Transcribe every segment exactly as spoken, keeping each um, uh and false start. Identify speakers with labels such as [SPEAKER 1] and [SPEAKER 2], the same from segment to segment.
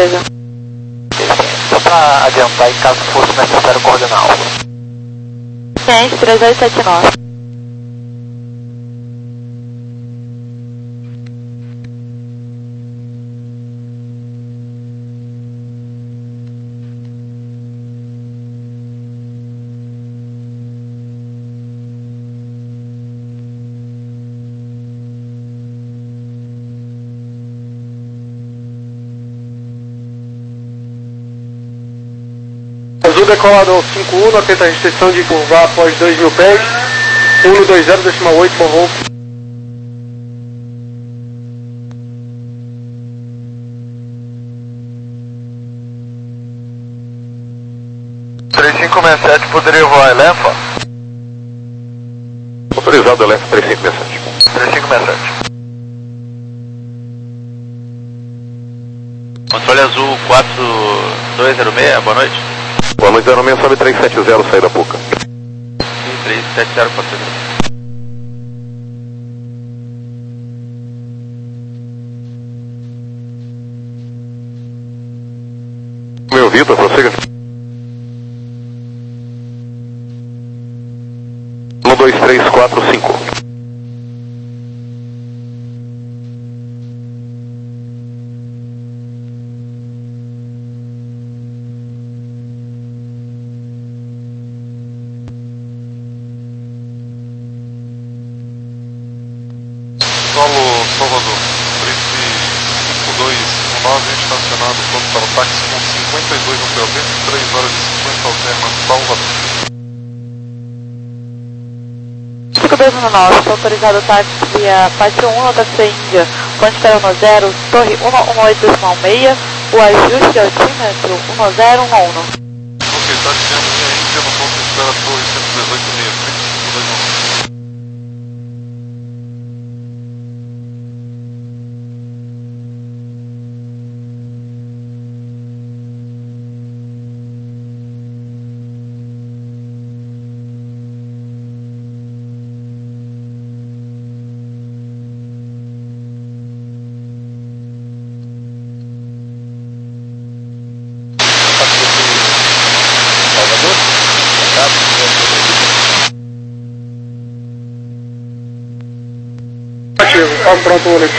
[SPEAKER 1] beleza.
[SPEAKER 2] Só pra adiantar, em caso fosse necessário coordenar algo.
[SPEAKER 1] Ciente, três oito sete nove.
[SPEAKER 3] Azul decolador cinco um, atenta a restrição de curvar após dois mil pés, um dois zero, décima oito, bom voo.
[SPEAKER 2] três cinco seis sete, poderia voar Elefa?
[SPEAKER 4] Autorizado Elefa três cinco seis sete.
[SPEAKER 2] três cinco seis sete.
[SPEAKER 5] Controle Azul quatro dois zero seis, boa noite.
[SPEAKER 4] Boa noite, zero seis, sobe três sete zero, saída Puca.
[SPEAKER 5] três sete zero quatro zero.
[SPEAKER 4] Meu Vitor, prossiga. um dois três quatro cinco.
[SPEAKER 6] Solo Salvador, treze cinco dois um nove, estacionado pronto para o táxi com cinquenta e dois no P O V, três horas e cinquenta alterna Salvador.
[SPEAKER 1] cinco dois um nove, autorizado o táxi via Pátio um, nota C Índia, ponte Carona zero, torre um um oito decimal seis, o ajuste altímetro um zero um um.
[SPEAKER 6] Ok, táxi via linha Índia no ponto de espera torre cento e dezoito meia, trinta e cinco dois um nove.
[SPEAKER 3] Vamos pronto, Alex.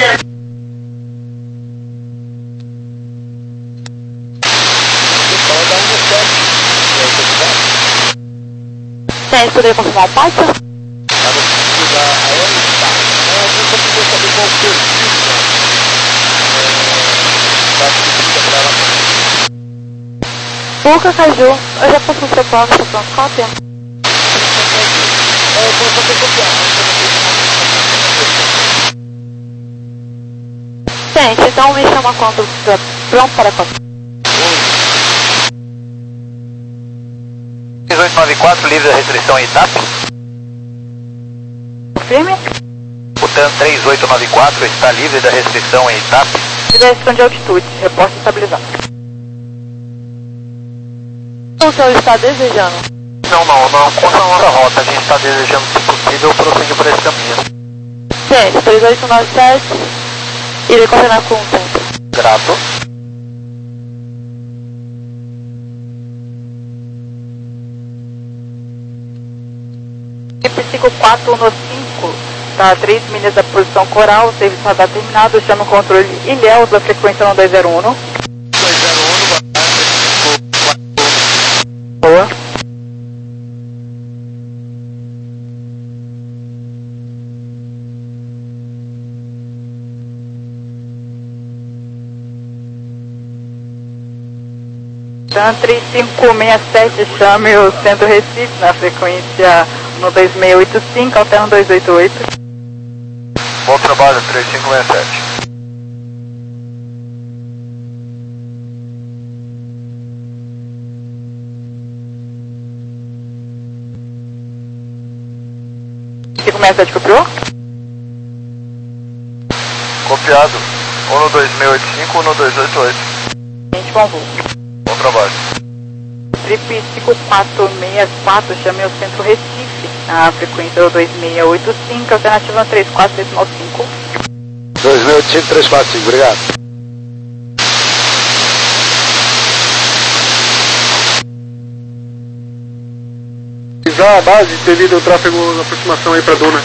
[SPEAKER 1] Ciente, poderia confirmar o pátio? Puca, Caju, eu já posso ser plano, estou pronto, cópia? Ciente, então me chama quando estiver pronto para a cópia.
[SPEAKER 2] três oito nove quatro, livre da restrição em Itap.
[SPEAKER 1] Confirme.
[SPEAKER 2] O TAN três oito nove quatro está livre da restrição em Itap.
[SPEAKER 1] E da restrição de altitude, reporte estabilizado. O senhor está desejando?
[SPEAKER 2] Não, não, não, contra a nossa rota, a gente está desejando, se possível, prosseguir por esse caminho.
[SPEAKER 1] Ciente, três oito nove sete, irei coordenar com o centro.
[SPEAKER 2] Grato.
[SPEAKER 1] cinco quatro um cinco, está a três milhas da posição coral, o serviço radar terminado, chama o controle Ilhéus da frequência no dois zero um. dois zero um, boa. TAN três cinco seis sete, chame o Centro Recife na frequência no dois seis oito cinco, alterno dois oito oito.
[SPEAKER 2] Bom trabalho, três cinco seis sete.
[SPEAKER 1] cinco seis sete copiou?
[SPEAKER 2] Copiado. um no dois seis oito cinco, um no dois oito oito.
[SPEAKER 1] Gente, bom voo.
[SPEAKER 2] Bom trabalho.
[SPEAKER 1] Trip cinco quatro seis quatro, chame o Centro Recife, na frequência dois seis oito cinco, alternativa três quatro decimal cinco.
[SPEAKER 4] dois seis oito cinco, três quatro cinco, obrigado.
[SPEAKER 3] usar a base devido ao tráfego de aproximação aí pra Duna.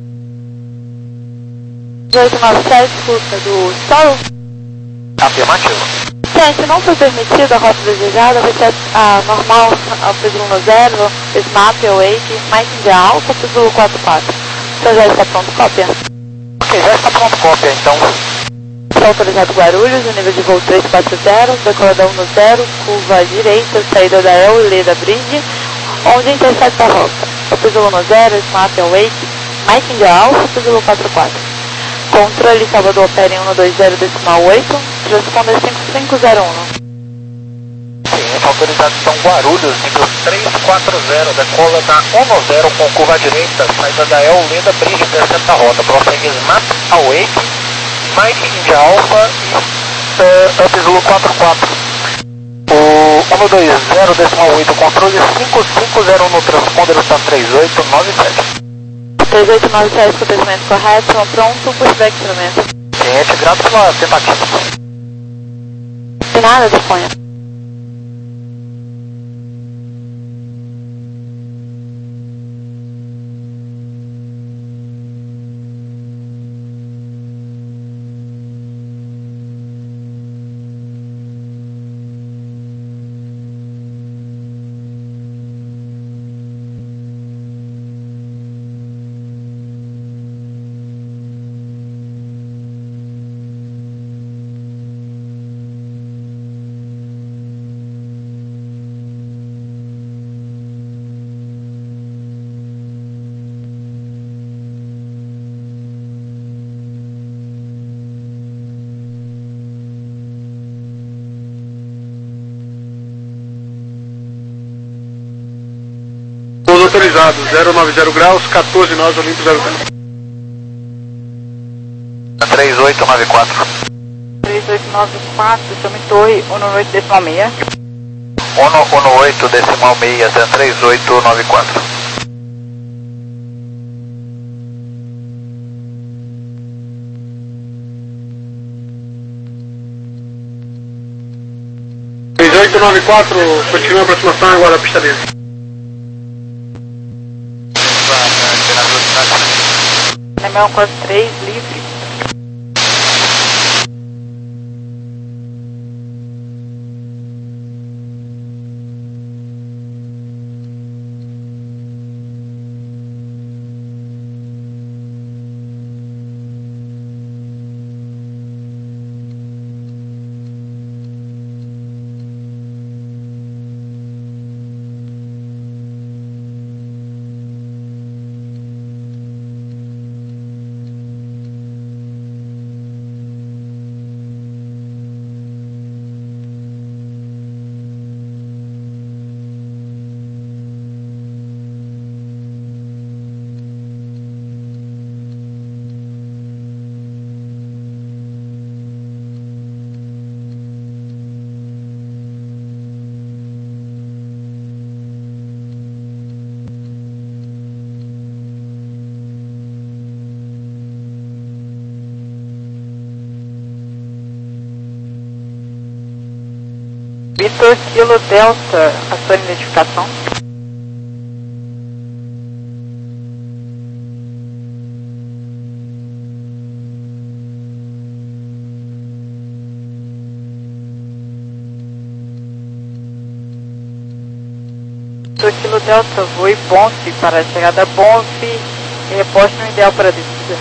[SPEAKER 1] oito nove sete, curta do Sol.
[SPEAKER 2] Afirmativo.
[SPEAKER 1] Gente, não foi permitida a rota desejada, vai ser a normal, a Pedro um zero, Snap, Awake, Mike India Alpha, Pedro quatro quatro. O senhor já está pronto, cópia?
[SPEAKER 2] Ok, já está pronto, cópia, então.
[SPEAKER 1] Está autorizado Guarulhos, o nível de voo três quatro zero, decolada um zero, curva à direita, saída da El e Leda Bridge, onde intercepta a rota. O Pedro um zero, Snap, Awake, Mike India Alpha, Pedro quatro quatro. Controle Salvador opera em um dois zero decimal oito, transponder cinco cinco zero um.
[SPEAKER 2] Sim, autorizado então Guarulhos, nível três quatro zero, decola da um zero com curva à direita, saída da El Leda Bridge, intercepta a rota, prossegue Snap, Awake, Mike India Alpha e uh, Up Zulu quatro quatro. O um dois zero decimal oito, controle cinco cinco zero um no transponder está três oito nove sete.
[SPEAKER 1] três oito nove sete, acontecimento correto, pronto, pushback instrumento.
[SPEAKER 2] Cliente, grato pela tentativa.
[SPEAKER 1] De nada, disponha.
[SPEAKER 3] Pouso autorizado, zero nove zero graus, quatorze nós, Olimpo zero zero.
[SPEAKER 2] três oito nove quatro.
[SPEAKER 1] três oito nove quatro, chame torre, um oito decimal seis.
[SPEAKER 2] um oito decimal seis, três oito nove quatro.
[SPEAKER 3] três oito nove quatro, continua a aproximação agora a pista livre.
[SPEAKER 1] N um quatro três, livre. Vitor Kilo Delta, a sua identificação? Vitor Kilo Delta, voe Bonfe para a chegada Bonfe e reposte no ideal para a descida.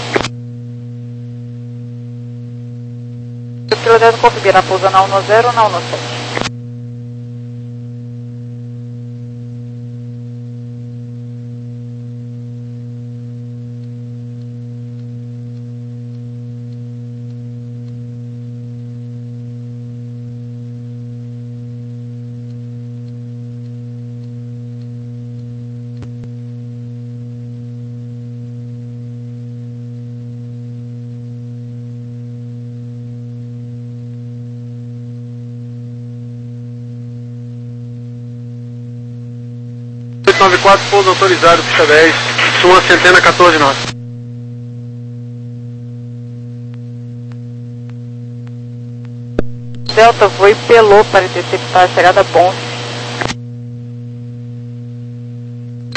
[SPEAKER 1] Vitor Kilo Delta, confirma na pousa na um zero ou na um sete?
[SPEAKER 3] oito nove quatro, pouso autorizado, pista dez, sua centena quatorze nós.
[SPEAKER 1] Delta voe Pelô para interceptar a chegada Bonfe.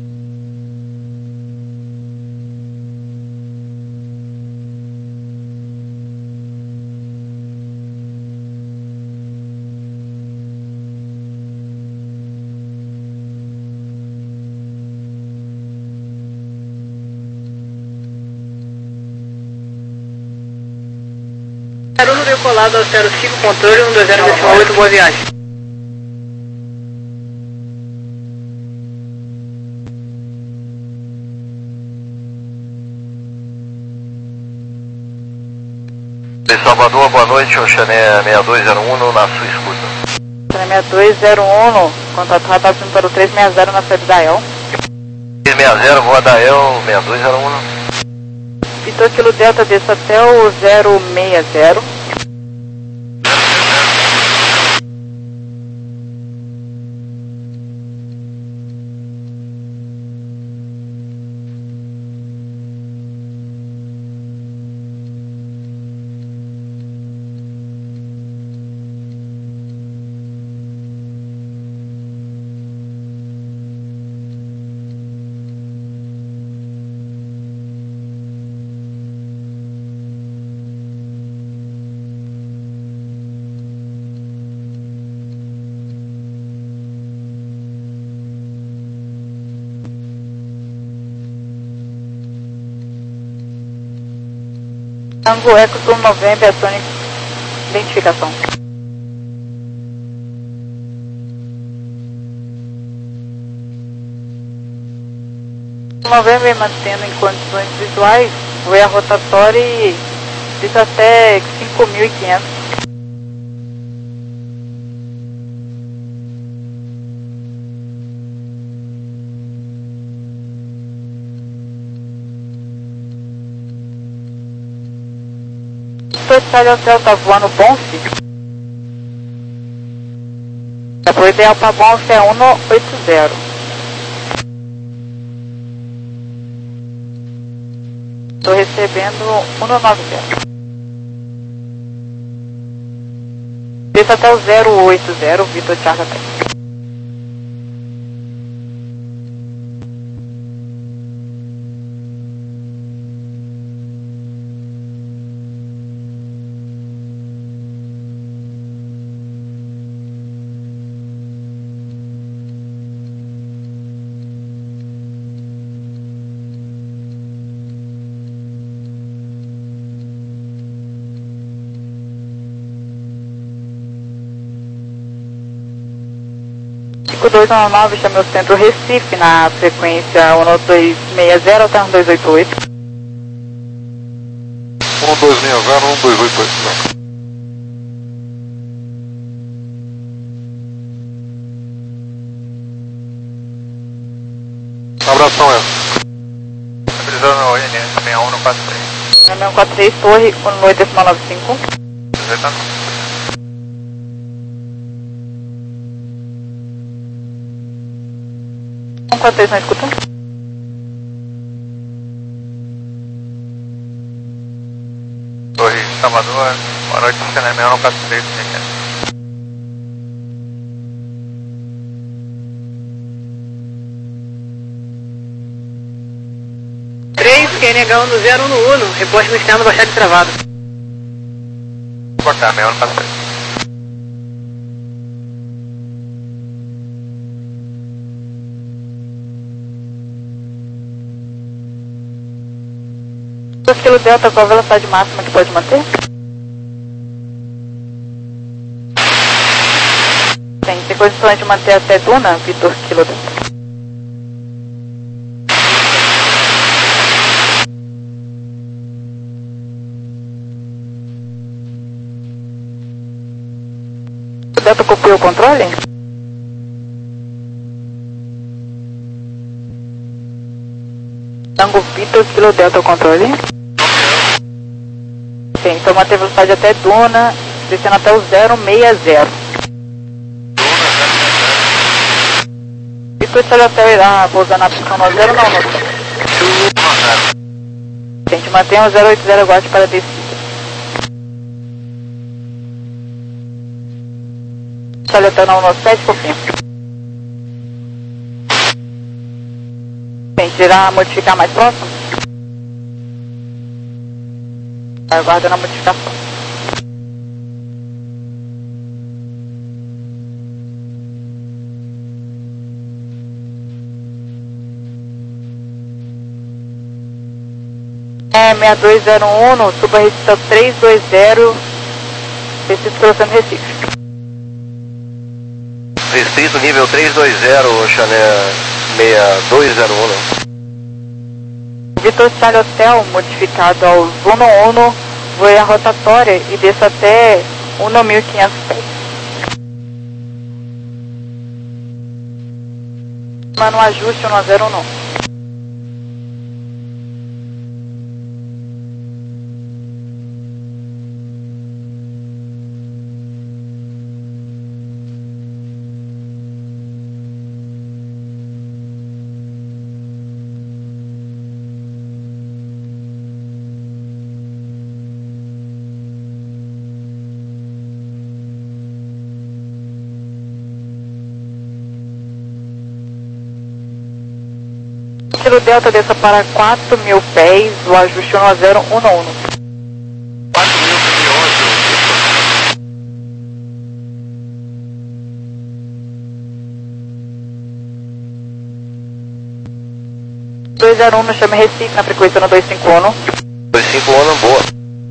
[SPEAKER 3] decolado ao zero cinco, controle um dois zero decimal oito, boa viagem.
[SPEAKER 2] De Salvador, boa noite, Oxané seis dois zero um na sua escuta.
[SPEAKER 1] Oxané seis dois zero um, contato rápido para o três seis zero na saída da E L.
[SPEAKER 2] três seis zero, voa da E L, seis dois zero um.
[SPEAKER 1] Vitor Kilo Delta, desça até o zero seis zero. Tango Eco Sul November, acione identificação. November mantendo em condições visuais, voe a rotatória e fica até cinco mil e quinhentos. Estádio Hotel tá voando Bonfe. O ideal para Bonfe é um oito zero. Estou recebendo um nove zero. Desça até o zero oito zero, Vitor Charlie Até. cinco dois um nove, chame o centro Recife na frequência um dois seis zero até um dois oito oito.
[SPEAKER 6] um dois seis zero, um dois oito oito. Abração, essa.
[SPEAKER 2] Precisando na O N S seis um quatro três.
[SPEAKER 1] seis um quatro três, torre um oito nove cinco. um quatro três, não escuta?
[SPEAKER 2] Torre Salvador, boa noite, Oxané seis um quatro três.
[SPEAKER 3] três, Q N H um do zero um no Uno, reposte no externo baixado e travado.
[SPEAKER 2] Boa tarde, seis um quatro três.
[SPEAKER 1] Kilo Delta, qual a velocidade máxima que pode manter? Tem, tem condições de manter até Duna, Vitor Kilo Delta. O Delta copiou o controle? Tango Vitor Kilo Delta o controle. Sim, então manter velocidade até Duna, descendo até o zero seis zero. Vitor Charlie até irá pousar na pista no zero não, não. A gente mantém o zero oito zero aguarde para descida. Charlie até no um sete, confirma. A gente irá modificar mais próximo? Aguardando a modificação. É seis dois zero um, suba a restrição três dois zero Preciso pelo centro Recife.
[SPEAKER 2] Distrito nível três dois zero, Chanel seis dois zero um.
[SPEAKER 1] Vitor Charlie Hotel, modificado aos um um um, voe a rotatória e desça até um mil e quinhentos pés. Mano, ajuste um zero um. Kilo Delta desça para quatro mil pés, o ajuste um zero um um.
[SPEAKER 6] quatro mil e onze,
[SPEAKER 1] dois zero um, chame Recife na frequência no dois cinco um.
[SPEAKER 2] dois cinco um, boa.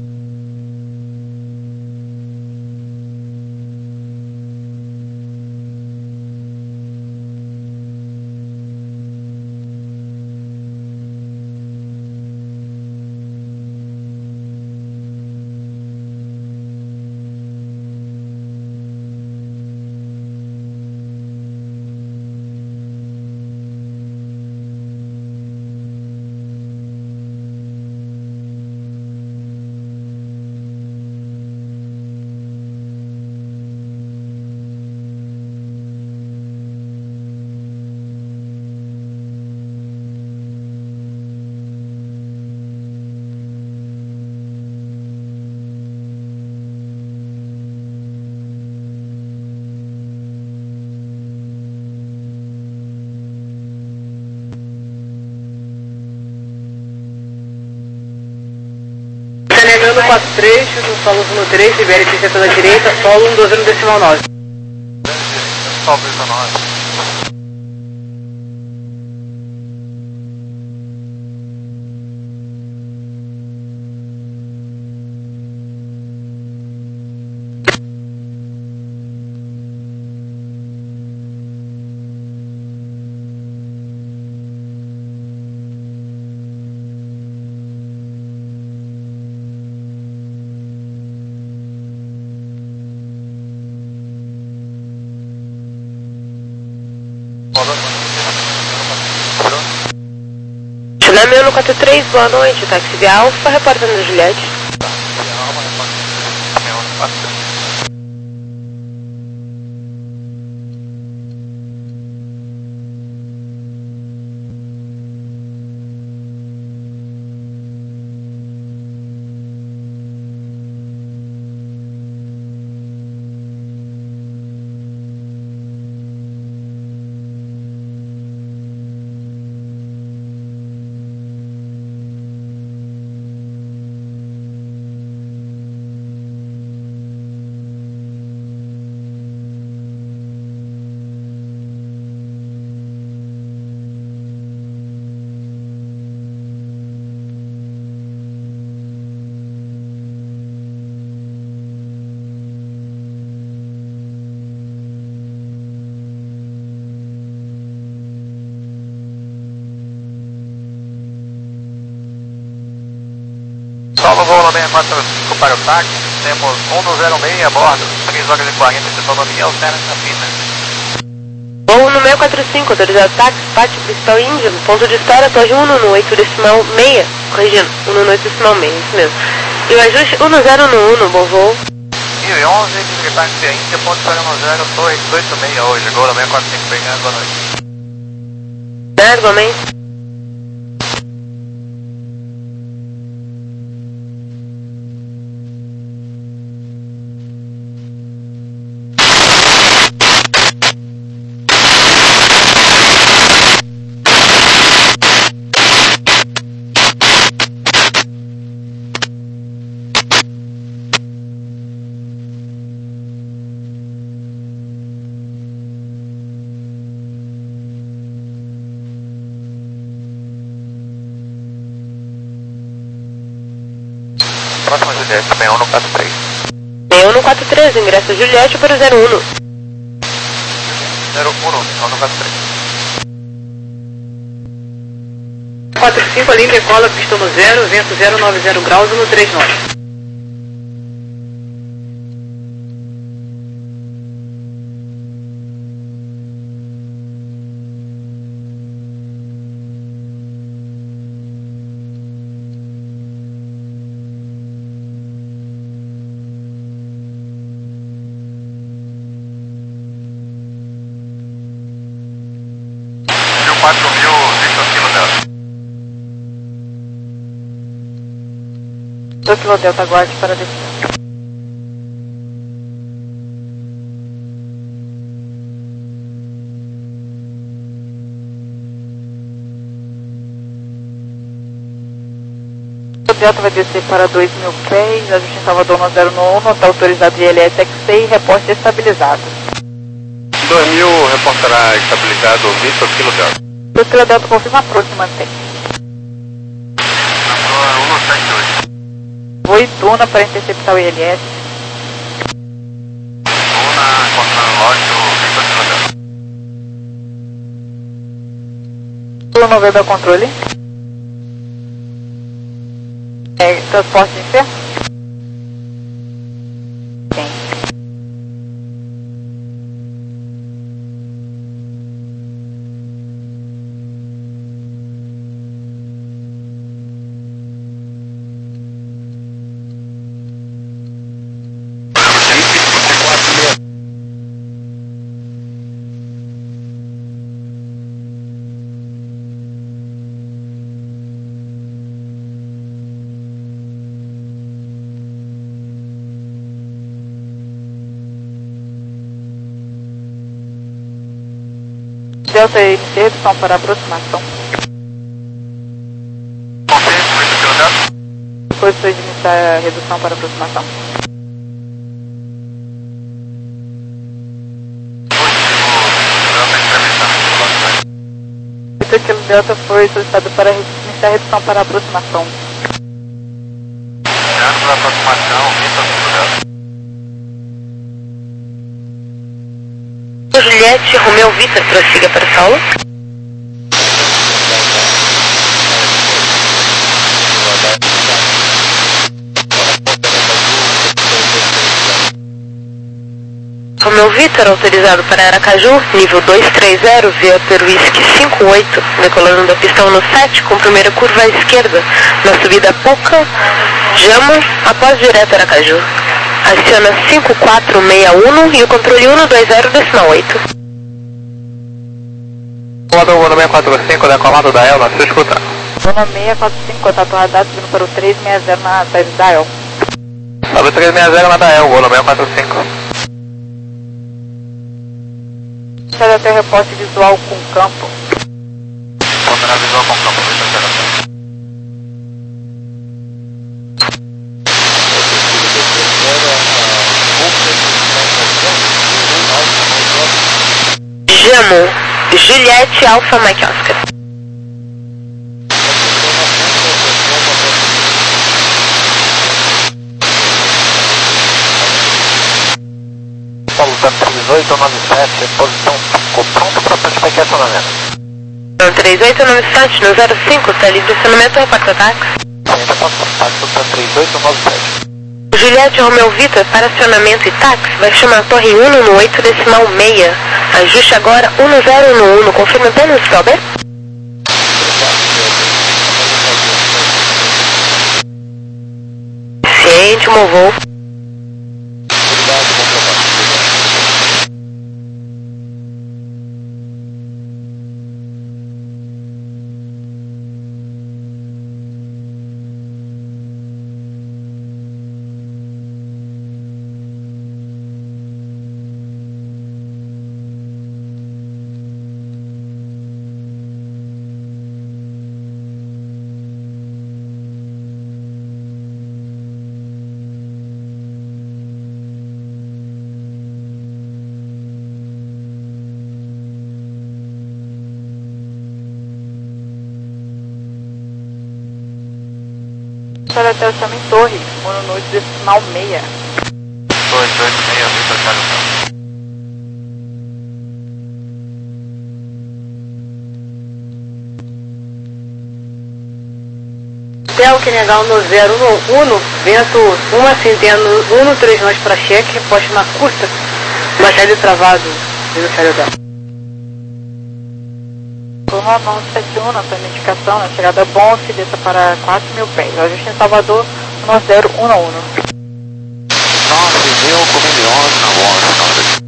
[SPEAKER 3] Canegando quatro três, no solo um três, libere sessenta da direita, solo um doze no decimal nove.
[SPEAKER 6] Solo dezenove.
[SPEAKER 7] Chanel um quatro três, boa noite, táxi Via Alfa, reportando a Juliette.
[SPEAKER 2] Solo voo no seis quatro cinco para o táxi, temos um zero seis a bordo, três horas e quarenta de autonomia, altera essa pista.
[SPEAKER 7] Voo no seis quatro cinco, autorizado táxi, pátio principal Índia, ponto de história, torre um no oito decimal seis, corrigindo, um no oito decimal seis, isso mesmo. E o ajuste um zero um, bom voo.
[SPEAKER 2] mil e onze, secretário de Índia, ponto de história um zero, torre dezoito seis hoje, gol no seis quatro cinco, pegando, boa noite.
[SPEAKER 7] Né, igualmente.
[SPEAKER 2] Próxima Juliette, seis um no quatro três.
[SPEAKER 7] seis um no quatro três, ingresso Juliette para o zero um.
[SPEAKER 2] zero um, ao noventa e três.
[SPEAKER 3] quatro cinco, linha decola, pista no zero, vento zero nove zero graus, no três nove.
[SPEAKER 2] quatro mil, Victor Kilo Delta.
[SPEAKER 1] dois Kilo Delta, aguarde para descer. O Delta vai descer para dois mil pés, ajuste em Salvador no zero um, está autorizado I L S X C e reporte estabilizado.
[SPEAKER 2] dois mil, reportará estabilizado, Victor Kilo Delta.
[SPEAKER 1] dois Kilo Delta, confirma a próxima, mantém.
[SPEAKER 2] cento e setenta e oito.
[SPEAKER 1] Vou Ituna para interceptar o I L S.
[SPEAKER 2] Ituna, encontrando lógico, Victor Kilo Delta.
[SPEAKER 1] Ituna não veio dar controle. É, transporte de ferro? Sim. Delta I M C, redução para aproximação. Posições de iniciar a redução para aproximação. oito Kilo Delta foi solicitado para iniciar a redução para aproximação.
[SPEAKER 2] Iniciando para aproximação, Victor Kilo Delta.
[SPEAKER 7] Juliette, Romeu Vitor, prossiga para o solo. Romeu Vitor, autorizado para Aracaju, nível dois três zero, via Peruísque cinco oito, decolando da pista um no sete, com primeira curva à esquerda, na subida Puca, Jamo, após direto Aracaju. Aciona cinco quatro seis um e o controle um dois zero decimal oito.
[SPEAKER 2] Comando um seis quatro cinco, decolado da E L, na sua escuta.
[SPEAKER 1] um seis quatro cinco, contato radar, subindo para o três seis zero na saída da E L.
[SPEAKER 2] Sobe três seis zero na da E L, voo seis quatro cinco.
[SPEAKER 1] Sai até reporte visual com campo.
[SPEAKER 2] Coordenar visual com campo, deixa eu ver.
[SPEAKER 7] Jamo, Juliette, Alpha, Mike Oscar.
[SPEAKER 2] Paulo três oito nove sete, posição ficou pronto para participar de acionamento.
[SPEAKER 7] três oito nove sete no zero cinco, está livre de acionamento, repacto táxi.
[SPEAKER 2] Sim, repacto táxi, três oito nove sete.
[SPEAKER 7] Juliette Romeu Vitor, para acionamento e táxi, vai chamar a torre um no oito decimal seis. Ajuste agora um zero um, confirma apenas, Sober. Ciente, movou.
[SPEAKER 1] Para até o chame Torre, um no oito decimal seis.
[SPEAKER 6] dois oito seis, Vitor Charlie Hotel.
[SPEAKER 3] Hotel Kenegal no zero um, vento uma centena, um três nós para cheque, reposte na curta, baixado travado, Vitor Charlie Hotel.
[SPEAKER 1] Turma nove sete um, na sua indicação, na chegada Bonfe, desça para quatro mil pés. Ajuste em Salvador, um zero um um.
[SPEAKER 2] nove mil com milhões na Bonfe.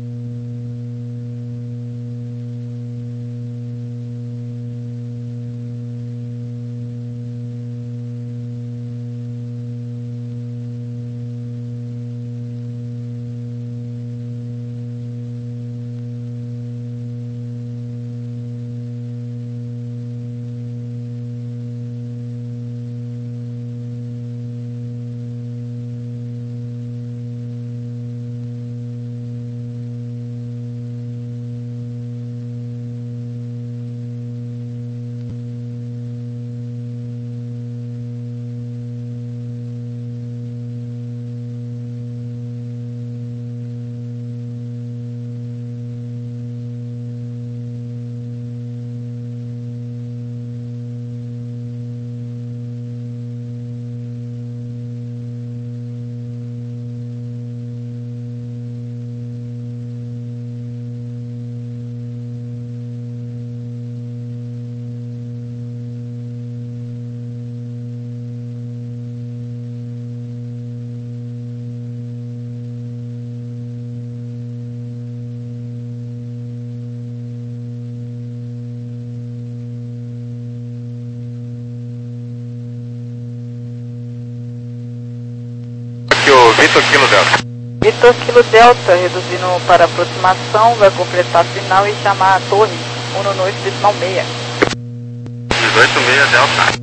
[SPEAKER 6] Vitor Kilo Delta.
[SPEAKER 1] Vitor Kilo Delta, reduzindo para aproximação, vai completar final e chamar a torre um noite decimal seis.
[SPEAKER 5] dezoito seis Delta.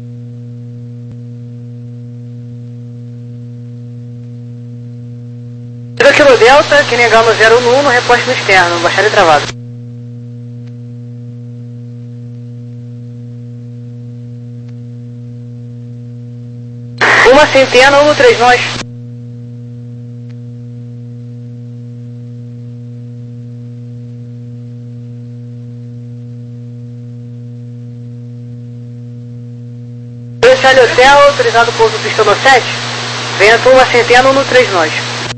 [SPEAKER 3] Vitor Kilo Delta, Kenegal no zero um, no reposte no externo, baixado e travado. Uma centena, um três nós. Charlie Hotel, autorizado pouso pista no sete, vento uma centena no três nós.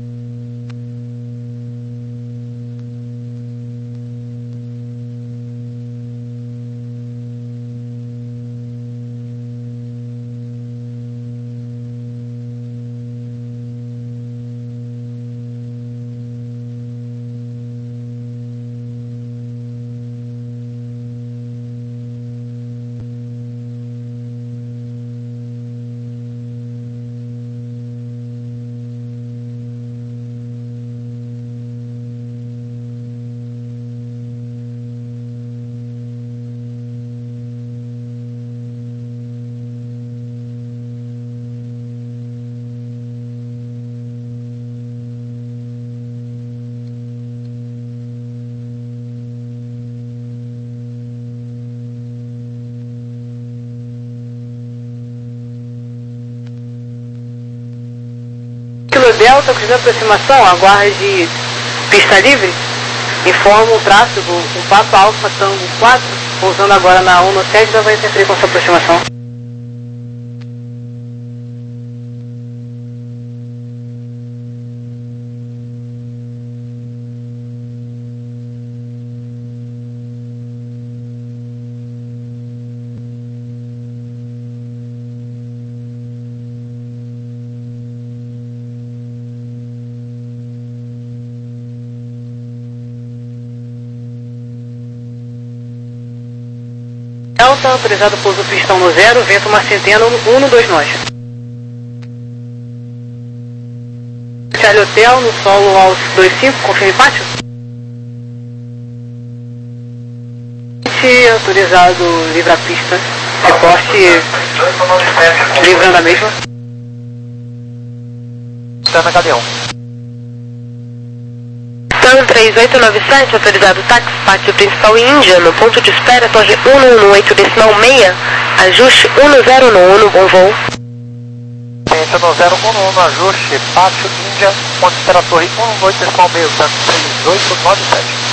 [SPEAKER 3] Delta, com aproximação, aguarde pista livre, informa o tráfego, o Papa Alfa Tango quatro, pousando agora na um no sete, já vai interferir com sua aproximação. Delta, autorizado pouso pistão no zero, vento uma centena, um no dois nós. Charlie Hotel, no solo aos dois cinco, confirme pátio. Autorizado livre a pista, reporte livrando a mesma.
[SPEAKER 2] Está na cadeão.
[SPEAKER 7] Sun três oito nove sete, autorizado táxi, pátio principal Índia, no ponto de espera, torre um um oito decimal seis, ajuste um zero um, bom voo.
[SPEAKER 2] Ciência no zero um um no ajuste, Pátio Índia, ponte pela torre um um oito decimal meio, três oito nove sete.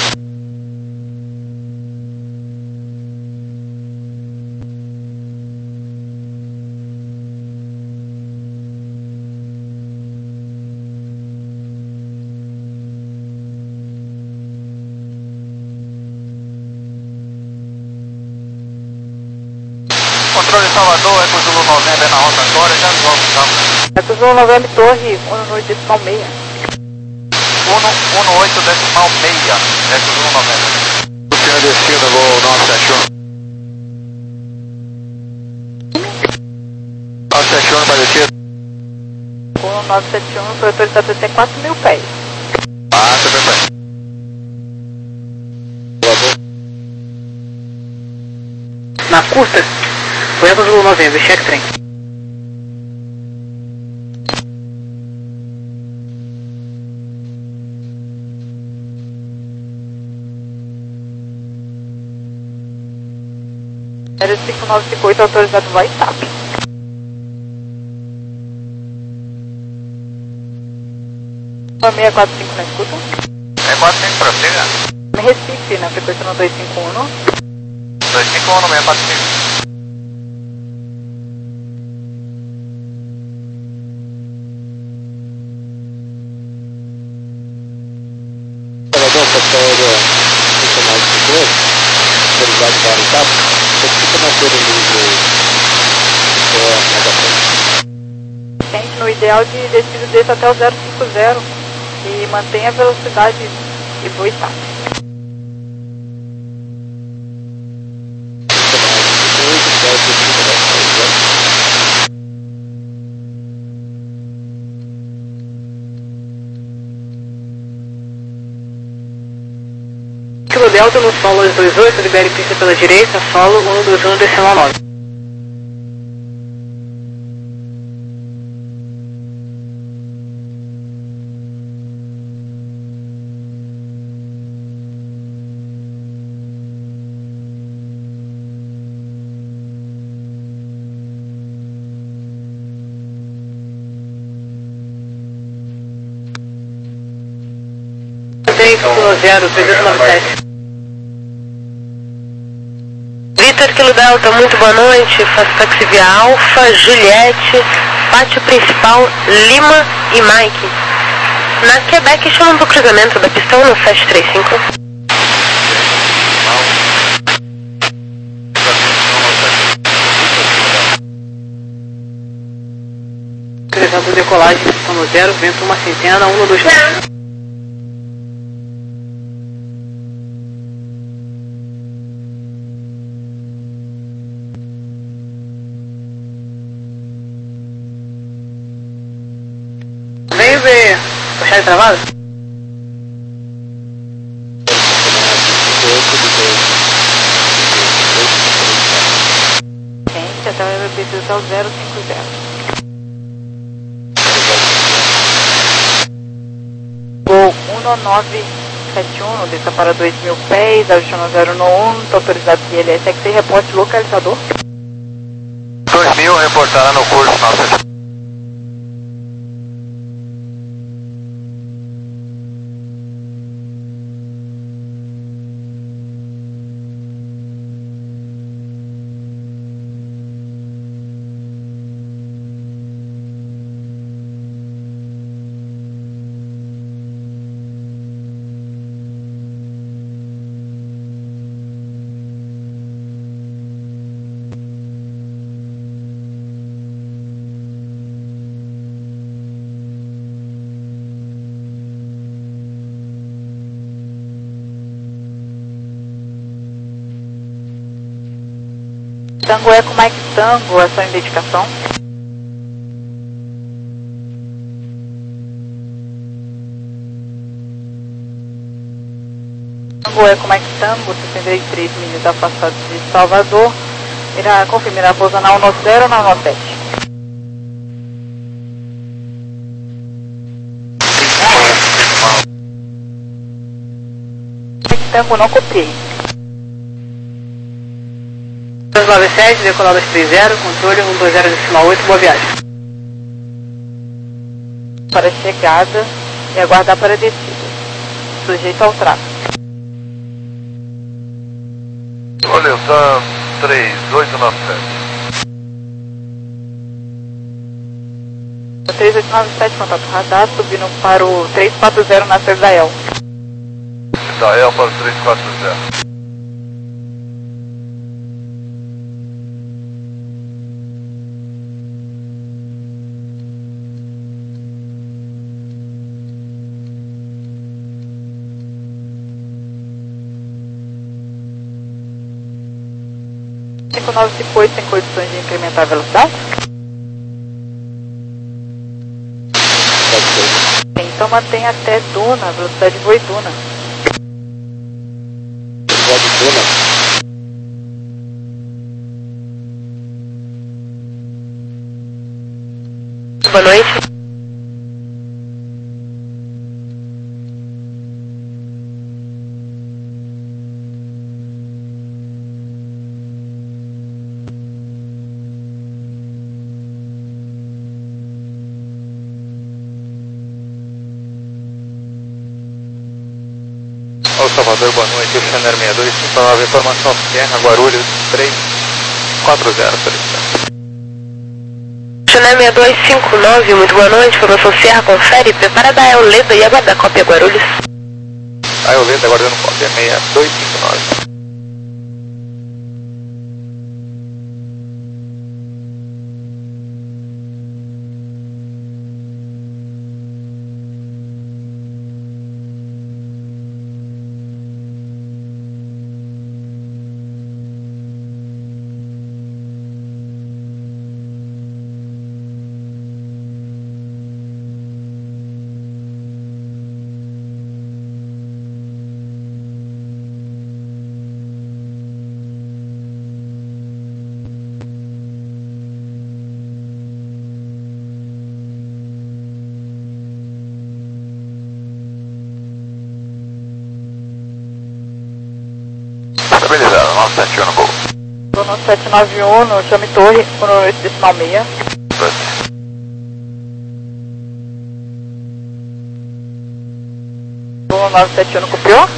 [SPEAKER 2] Controle Salvador, Eco Zulu November na rotatória, já volto, tá?
[SPEAKER 1] Eco Zulu November, torre um um oito decimal meio.
[SPEAKER 2] um um oito decimal meio, Eco Zulu November.
[SPEAKER 4] Luciano Destino, voo nove sete um. nove sete um para descer.
[SPEAKER 1] um nove sete um, foi autorizado até quatro mil pés.
[SPEAKER 4] quatro mil pés.
[SPEAKER 3] Na curta, foi Eco Zulu November, check trem.
[SPEAKER 1] zero cinco nove cinco oito, autorizado vai e tap. seis quatro cinco na escuta.
[SPEAKER 2] seis quatro cinco para chegar.
[SPEAKER 1] Recife, na frequência no dois cinco um.
[SPEAKER 2] dois cinco um no seis quatro cinco.
[SPEAKER 8] Salvador, Pastor Nacional de Seguros, autorizado para o cabo, você fica manter o nível mais à frente.
[SPEAKER 1] Tente no ideal de descida desse até o zero cinco zero e mantenha a velocidade e voe tap.
[SPEAKER 3] Kilo Delta no solo dois dois oito, libere pista pela direita, solo um dois um decimal nove. zero três oito nove sete.
[SPEAKER 7] Vitor Kilo Delta, muito boa noite. Faço táxi via Alfa, Juliette, pátio principal, Lima e Mike. Na Quebec chamam do cruzamento da pista um sete três cinco.
[SPEAKER 3] Utilizando decolagem, pista no zero, vento uma centena, um dois nove. Veio ver o chave travado?
[SPEAKER 1] Tente até o R B P até o zero cinco zero. Voo um nove sete um, desça para dois mil pés, ajuste no zero um, está autorizado que ele é X I, reporte localizador.
[SPEAKER 2] dois mil, reportará no curso nove sete um.
[SPEAKER 1] Tango Eco Mike Tango, a sua identificação. Tango Eco Mike Tango, sessenta e três milhas afastado de Salvador. Irá confirmar a pousa na um zero ou na um sete. Mike Tango, não copiei.
[SPEAKER 3] dois nove sete, decolada três zero, controle um dois zero decimal oito, boa viagem.
[SPEAKER 1] para chegada e aguardar para descida, sujeito ao tráfego.
[SPEAKER 6] Orientando três oito nove sete.
[SPEAKER 1] três oito nove sete, contato radar, subindo para o três quatro zero na sede da E L.
[SPEAKER 6] Da E L para o três quatro zero.
[SPEAKER 1] cinco nove cinco oito tem condições de incrementar a velocidade? Então mantém até Duna, velocidade de voo e Duna.
[SPEAKER 8] Velocidade Duna.
[SPEAKER 7] Boa noite.
[SPEAKER 2] Ô Salvador, boa noite, o Xaner seis dois cinco nove, informação Sierra, Guarulhos três quatro zero, solicitando.
[SPEAKER 7] Xaner seis dois cinco nove, muito boa noite, informação Sierra, confere, prepara da Euleda e aguarda a cópia Guarulhos.
[SPEAKER 2] A Euleda aguardando cópia seis dois cinco nove.
[SPEAKER 6] Estabilizado, nove sete um no gol.
[SPEAKER 1] Bruno sete nove um no Chame Torre, no oito decimal seis. Bruno nove sete um no copiou?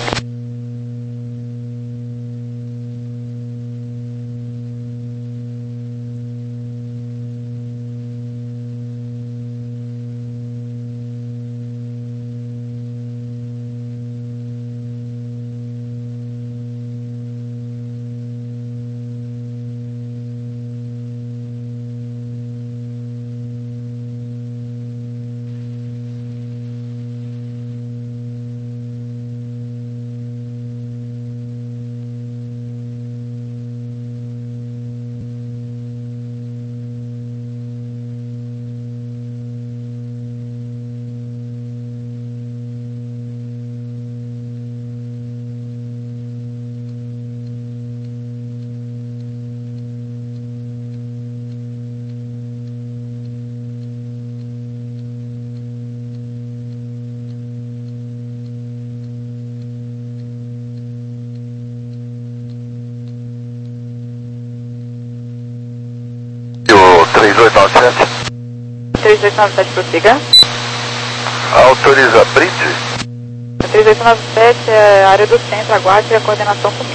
[SPEAKER 6] três oito nove sete.
[SPEAKER 1] três oito nove sete, prossiga.
[SPEAKER 6] Autoriza bridge.
[SPEAKER 1] três oito nove sete é área do centro, aguarde a coordenação comigo.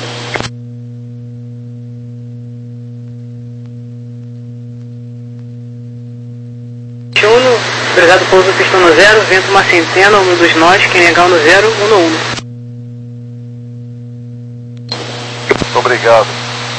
[SPEAKER 3] Uno, obrigado pouso pistão no zero, vento uma centena, um dos nós, quem negar no zero, um no uno.
[SPEAKER 6] Obrigado.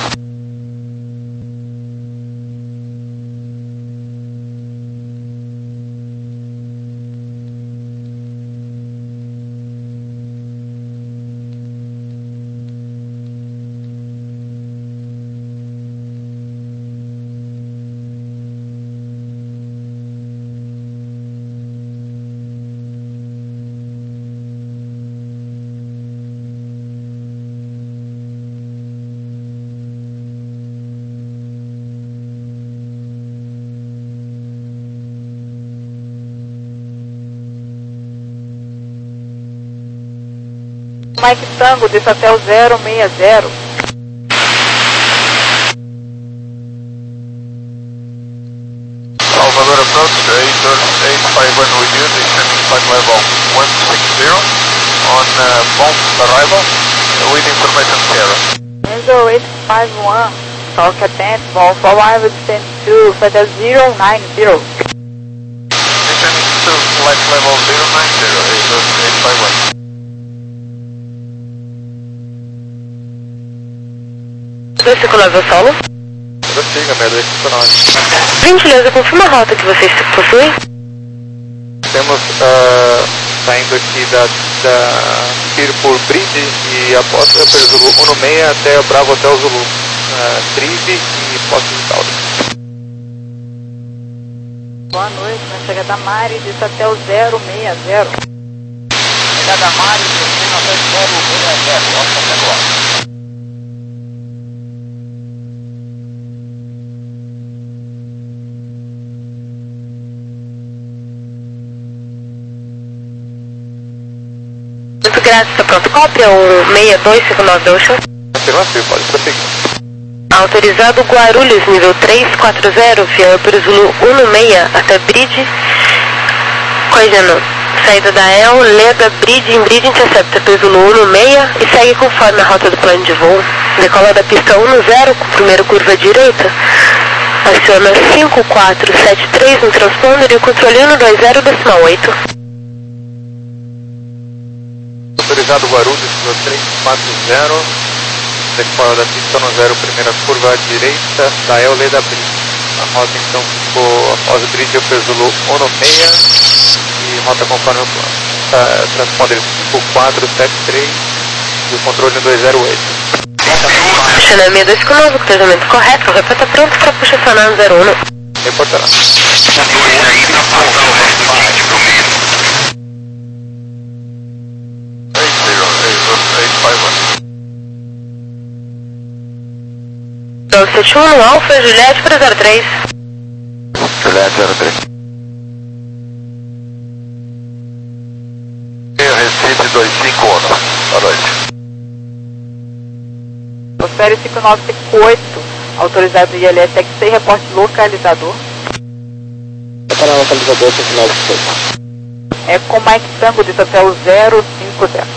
[SPEAKER 1] Mike Tango, desça até o zero seis zero.
[SPEAKER 6] Salvador approach, eight eight five one with you, descending flight level one sixty on uh, bomb arrival with information zero.
[SPEAKER 1] Angel eight five one, talk attempt, bomb for one with descend to flight zero nine zero.
[SPEAKER 6] Descending to flight level zero nine zero, Angel eight five one.
[SPEAKER 7] dois cinco nove solo.
[SPEAKER 6] Prossiga, meia dois cinco nove.
[SPEAKER 7] Gentileza, confirma a rota que vocês possuem.
[SPEAKER 6] Temos uh, saindo aqui da, da Tirpur Bridge e após pelo Zulu um seis até Bravo Hotel Zulu, uh, Trive e Poços de Caldas.
[SPEAKER 1] Boa noite, na chegada da Mari, disse até o zero seis zero.
[SPEAKER 2] Chegada da Mari, descendo até o zero seis zero, nossa, até agora.
[SPEAKER 7] Muito grato, está pronto. Cópia o seis dois cinco nove da Ocean.
[SPEAKER 6] Afirmativo, pode prosseguir.
[SPEAKER 7] Autorizado Guarulhos, nível três quatro zero, via para Zulu um seis até Bridge. Corrigindo, saída da E L, Leda, Bridge, em Bridge intercepta para Zulu um seis e segue conforme a rota do plano de voo. Decola da pista um zero, com primeira curva à direita. Aciona cinco quatro sete três no transponder e o controle um dois zero decimal oito.
[SPEAKER 6] Autorizado Guarulhos, nível três quatro zero, decola da pista um zero, primeira curva à direita, da E L Leda Bridge. A rota então ficou após o Bridge para Zulu um seis e rota conforme o plano. Tá, transponder cinco quatro sete três e o controle um dois zero oito.
[SPEAKER 7] Channel seis dois cinco nove, cruzamento correto, o repórter está pronto para puxar sonar zero um.
[SPEAKER 6] Reportará.
[SPEAKER 7] Então, sete um, Alfa, Juliette para zero três.
[SPEAKER 4] Juliette zero três. Recife dois cinco um, boa noite.
[SPEAKER 1] Osfere cinco nove cinco oito, autorizado I L S X C, reporte localizador.
[SPEAKER 8] Está na localizador para o final de seis.
[SPEAKER 1] É com Mike Tango, disse até o zero cinco zero.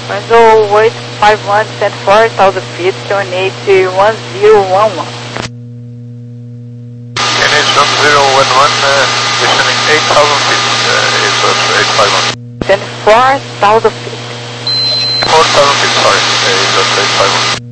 [SPEAKER 1] Window oito cinco um, descend four thousand feet, N H one zero one one.
[SPEAKER 6] N H one zero one one, uh, descending eight thousand feet, uh, is eight five one.
[SPEAKER 1] Descend four thousand feet.
[SPEAKER 6] four thousand feet, sorry, is eight five one.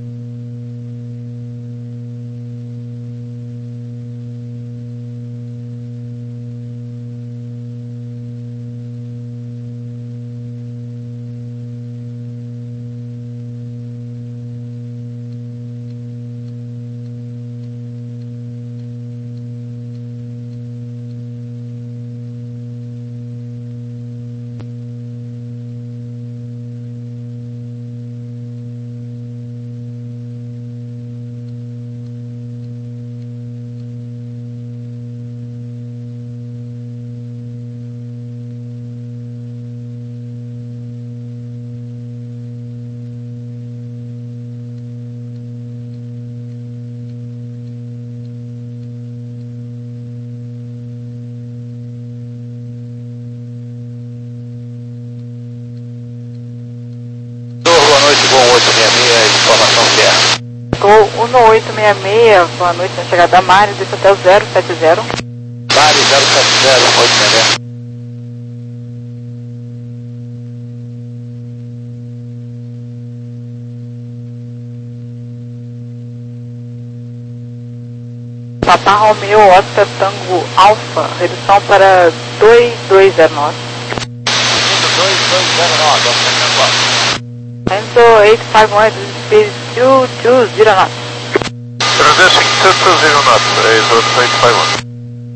[SPEAKER 4] Gol oito seis seis, informação clear.
[SPEAKER 1] Gol um oito seis seis, boa noite, na chegada da Mário, desce até o zero sete zero.
[SPEAKER 4] Mário zero sete zero, oito seis seis.
[SPEAKER 1] Papa Romeo, Oscar Tango Alfa, redução para dois dois zero nove.
[SPEAKER 4] dois dois zero nove, Oscar
[SPEAKER 1] Enzo oito cinco um, speed two two zero nove.
[SPEAKER 6] Reducing two two zero knots, is eight five one.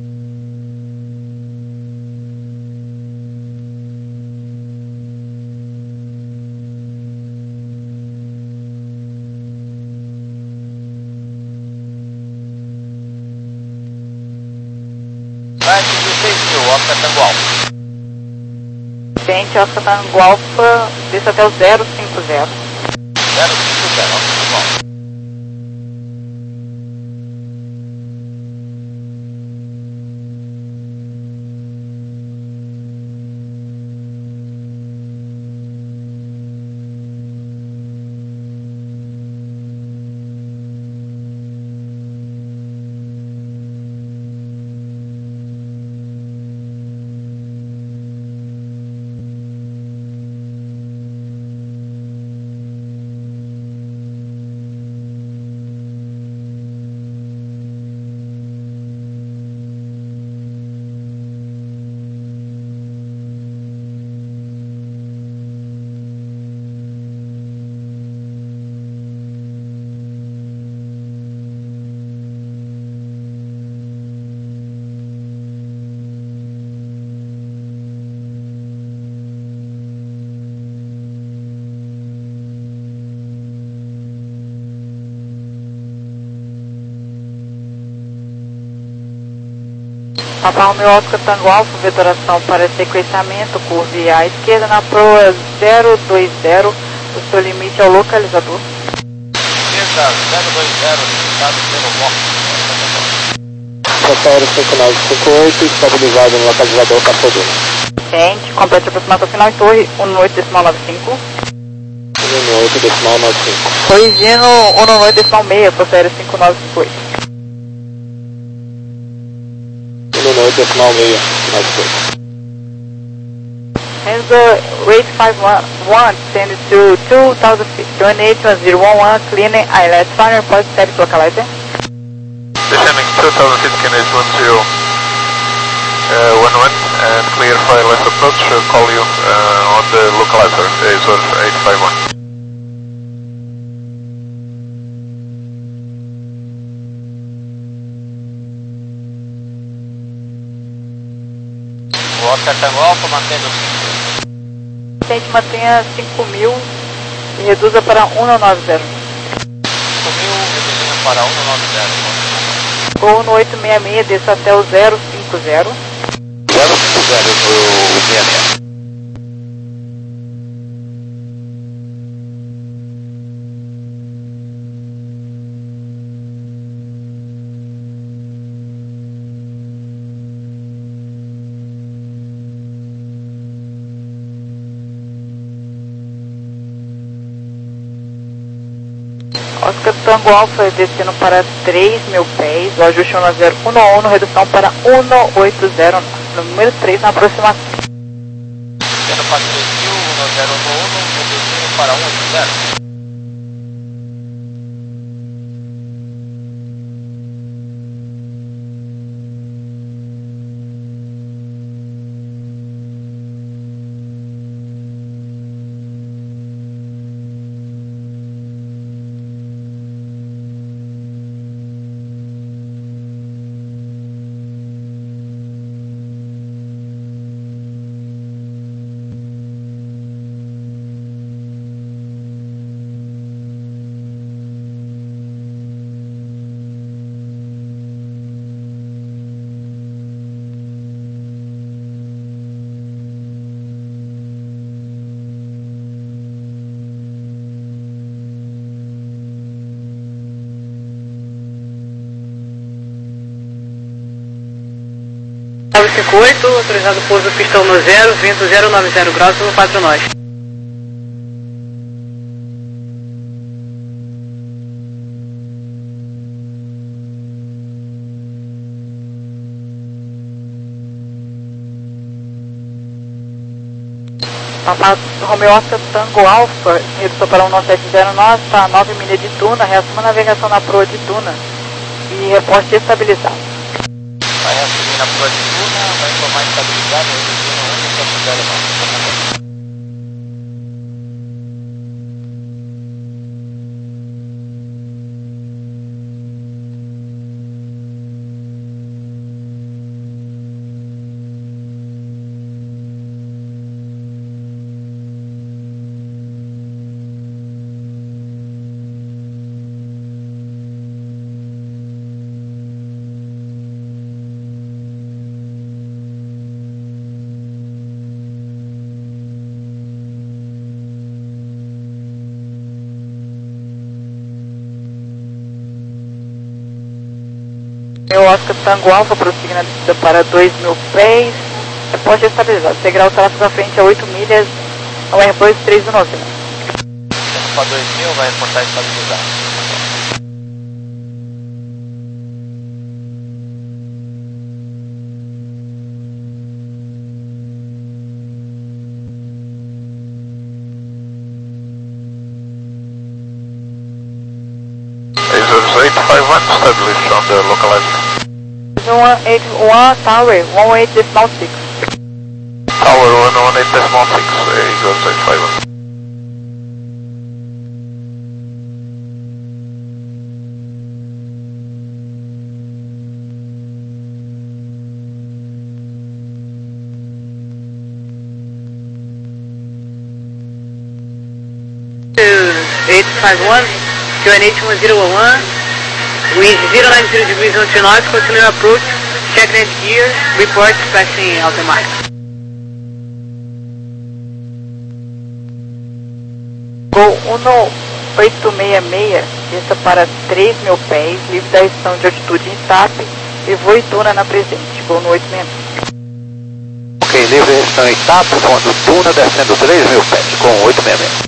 [SPEAKER 4] Vai dezesseis mil, Oscar Tango Alfa.
[SPEAKER 1] Gente, Oscar Tango Alfa, desce até o zero cinco zero.
[SPEAKER 4] zero cinco zero, Oscar Tango Alfa.
[SPEAKER 1] Papa Romeo, Oscar Tango Alfa, vetoração para sequenciamento, curve à esquerda na proa zero dois zero, o seu limite é o localizador.
[SPEAKER 4] Esquerda zero dois zero, limitado pelo bloco.
[SPEAKER 8] Rotatório cinco nove cinco oito, estabilizado no localizador Capoduna.
[SPEAKER 1] Gente, complete aproximação final em torre um oito decimal nove cinco.
[SPEAKER 8] um oito decimal nove cinco.
[SPEAKER 1] Corrigindo um oito decimal seis, procede cinco nove cinco oito.
[SPEAKER 8] um oito decimal seis, final de coisa.
[SPEAKER 1] Enzo eight five one, send to two thousand feet, N H one zero one one, cleaning I L S final, report status localizer.
[SPEAKER 6] Descending two thousand feet, N H one zero one one, and clear for I L S approach, uh, call you uh, on the localizer, Azure eight five one.
[SPEAKER 4] O Oscar Tango Alfa mantendo cinco.
[SPEAKER 1] Gente, mantenha cinco mil e reduza para um nove zero.
[SPEAKER 4] cinco mil, reduzindo para um nove zero.
[SPEAKER 1] Gol no oito seis seis, desça até o zero cinco zero.
[SPEAKER 4] zero cinco zero para o seis seis.
[SPEAKER 1] Oscar Tango Alfa descendo para três mil pés, o ajuste um zero um um, redução para um oito zero, número três na aproximação.
[SPEAKER 4] Descendo para três mil, um zero um um, reduzindo para um oito zero.
[SPEAKER 3] nove cinco oito, autorizado pouso pistão no zero, vento zero nove zero graus, no quatro nós.
[SPEAKER 1] Papa Romeo Oscar Tango Alfa, redução para um nove sete zero nove, está a nove milhas de Tuna, reassuma a navegação na proa de Tuna e reporte estabilizado.
[SPEAKER 4] Vai assumir na proa de Tuna, vai informar estabilizado, reduzindo um sete zero nove.
[SPEAKER 1] Meu Oscar Tango Alfa prossegue na descida para dois mil pés, reporte estabilizado. Seguirá o tráfego à frente a oito milhas, ao Airbus três um nove.
[SPEAKER 4] Descendo para dois mil, vai reportar estabilizado.
[SPEAKER 6] eight five one, established on the localizer.
[SPEAKER 1] one eight one Tower, one eight decimal six.
[SPEAKER 6] Tower one one eight decimal six, Eagles eight five one.
[SPEAKER 3] eight five one, Q N H one zero one one, wind zero nine zero degrees one two knots, continue approach, check net gear, report passing alta mar.
[SPEAKER 1] Gol um oito seis seis, desça para três mil pés, livre da restrição de altitude em T A P e voe Tuna na presente, Gol no oito seis seis.
[SPEAKER 8] Ok, livre restrição em T A P, fundo Tuna descendo três mil pés, com oito seis seis.